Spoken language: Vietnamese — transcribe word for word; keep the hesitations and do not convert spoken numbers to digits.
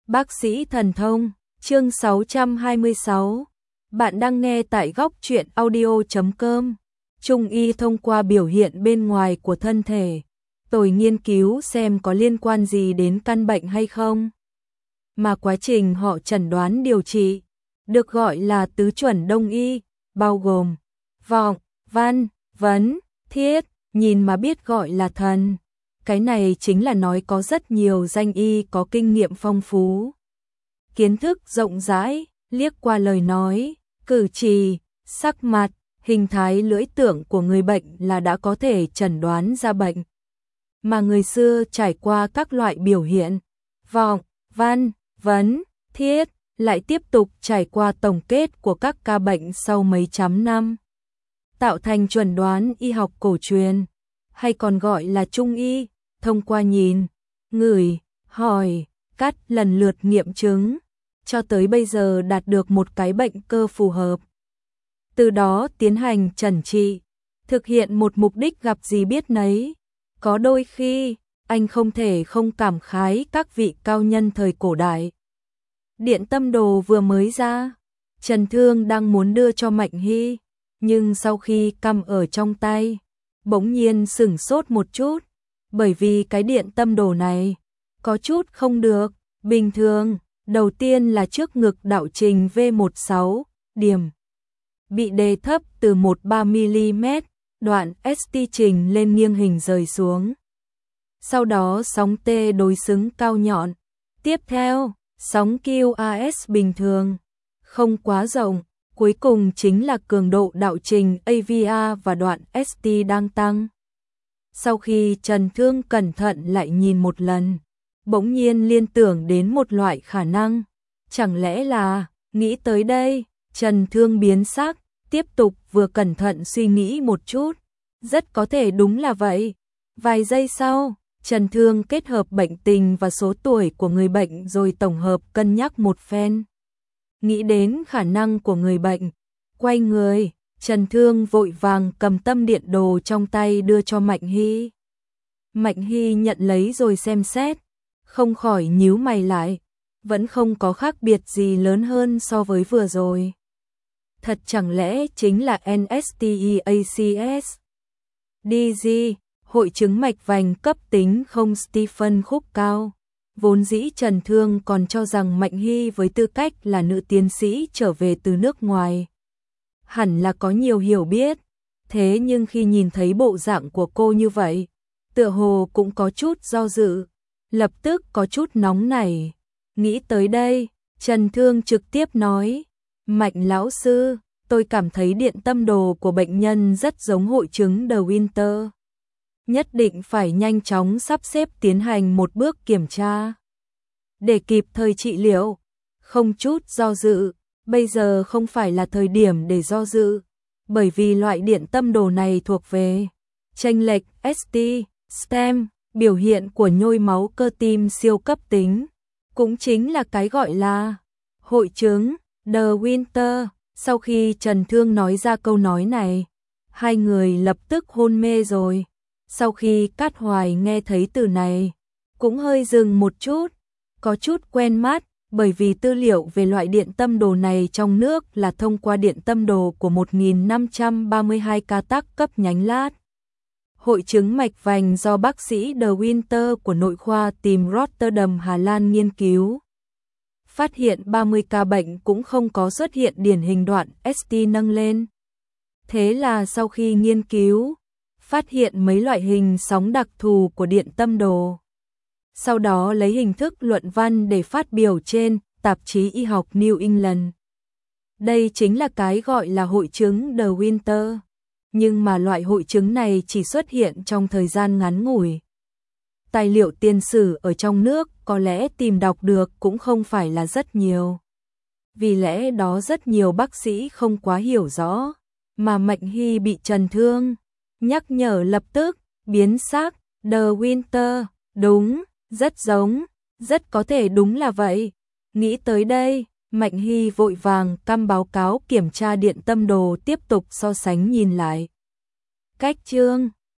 Bác sĩ thần thông, chương sáu trăm hai mươi sáu. Bạn đang nghe tại góc truyện audio chấm com. Trung y thông qua biểu hiện bên ngoài của thân thể, tôi nghiên cứu xem có liên quan gì đến căn bệnh hay không. Mà quá trình họ chẩn đoán điều trị, được gọi là tứ chuẩn đông y, bao gồm vọng, văn, vấn, thiết, nhìn mà biết gọi là thần. Cái này chính là nói có rất nhiều danh y có kinh nghiệm phong phú, kiến thức rộng rãi, liếc qua lời nói, cử chỉ, sắc mặt, hình thái lưỡi tưởng của người bệnh là đã có thể chẩn đoán ra bệnh. Mà người xưa trải qua các loại biểu hiện, vọng, văn, vấn, thiết, lại tiếp tục trải qua tổng kết của các ca bệnh sau mấy trăm năm, tạo thành chuẩn đoán y học cổ truyền, hay còn gọi là trung y, thông qua nhìn, ngửi, hỏi, cắt lần lượt nghiệm chứng, cho tới bây giờ đạt được một cái bệnh cơ phù hợp. Từ đó tiến hành chẩn trị, thực hiện một mục đích gặp gì biết nấy. Có đôi khi, anh không thể không cảm khái các vị cao nhân thời cổ đại. Điện tâm đồ vừa mới ra, Trần Thương đang muốn đưa cho Mạnh Hy, nhưng sau khi cầm ở trong tay, bỗng nhiên sửng sốt một chút, bởi vì cái điện tâm đồ này có chút không được, bình thường. Đầu tiên là trước ngực đạo trình V mười sáu, điểm bị đề thấp từ mười ba mi-li-mét, đoạn ét tê trình lên nghiêng hình rời xuống. Sau đó sóng T đối xứng cao nhọn. Tiếp theo, sóng quy a ét bình thường, không quá rộng. Cuối cùng chính là cường độ đạo trình a vê a và đoạn ét tê đang tăng. Sau khi Trần Thương cẩn thận lại nhìn một lần, bỗng nhiên liên tưởng đến một loại khả năng. Chẳng lẽ là, nghĩ tới đây, Trần Thương biến sắc, tiếp tục vừa cẩn thận suy nghĩ một chút. Rất có thể đúng là vậy. Vài giây sau, Trần Thương kết hợp bệnh tình và số tuổi của người bệnh rồi tổng hợp cân nhắc một phen. Nghĩ đến khả năng của người bệnh, quay người, Trần Thương vội vàng cầm tâm điện đồ trong tay đưa cho Mạnh Hy. Mạnh Hy nhận lấy rồi xem xét, không khỏi nhíu mày lại, vẫn không có khác biệt gì lớn hơn so với vừa rồi. Thật chẳng lẽ chính là en ét tê e a xê ét? đê giê, hội chứng mạch vành cấp tính không Stephen khúc cao. Vốn dĩ Trần Thương còn cho rằng Mạnh Hy với tư cách là nữ tiến sĩ trở về từ nước ngoài, hẳn là có nhiều hiểu biết, thế nhưng khi nhìn thấy bộ dạng của cô như vậy, tựa hồ cũng có chút do dự, lập tức có chút nóng nảy. Nghĩ tới đây, Trần Thương trực tiếp nói, Mạnh lão sư, tôi cảm thấy điện tâm đồ của bệnh nhân rất giống hội chứng De Winter. Nhất định phải nhanh chóng sắp xếp tiến hành một bước kiểm tra, để kịp thời trị liệu, không chút do dự. Bây giờ không phải là thời điểm để do dự, bởi vì loại điện tâm đồ này thuộc về chênh lệch ét tê, stem, biểu hiện của nhồi máu cơ tim siêu cấp tính, cũng chính là cái gọi là hội chứng De Winter. Sau khi Trần Thương nói ra câu nói này, hai người lập tức hôn mê rồi. Sau khi Cát Hoài nghe thấy từ này, cũng hơi dừng một chút, có chút quen mắt, bởi vì tư liệu về loại điện tâm đồ này trong nước là thông qua điện tâm đồ của một nghìn năm trăm ba mươi hai ca tác cấp nhánh lát. Hội chứng mạch vành do bác sĩ De Winter của nội khoa tìm Rotterdam, Hà Lan nghiên cứu. Phát hiện ba mươi ca bệnh cũng không có xuất hiện điển hình đoạn ét tê nâng lên. Thế là sau khi nghiên cứu, phát hiện mấy loại hình sóng đặc thù của điện tâm đồ. Sau đó lấy hình thức luận văn để phát biểu trên tạp chí y học New England. Đây chính là cái gọi là hội chứng De Winter. Nhưng mà loại hội chứng này chỉ xuất hiện trong thời gian ngắn ngủi. Tài liệu tiền sử ở trong nước có lẽ tìm đọc được cũng không phải là rất nhiều. Vì lẽ đó rất nhiều bác sĩ không quá hiểu rõ, mà Mạnh Hy bị Trần Thương nhắc nhở lập tức biến sắc. De Winter, đúng, rất giống, rất có thể đúng là vậy. Nghĩ tới đây, Mạnh Hy vội vàng căm báo cáo kiểm tra điện tâm đồ, tiếp tục so sánh nhìn lại. Cách chương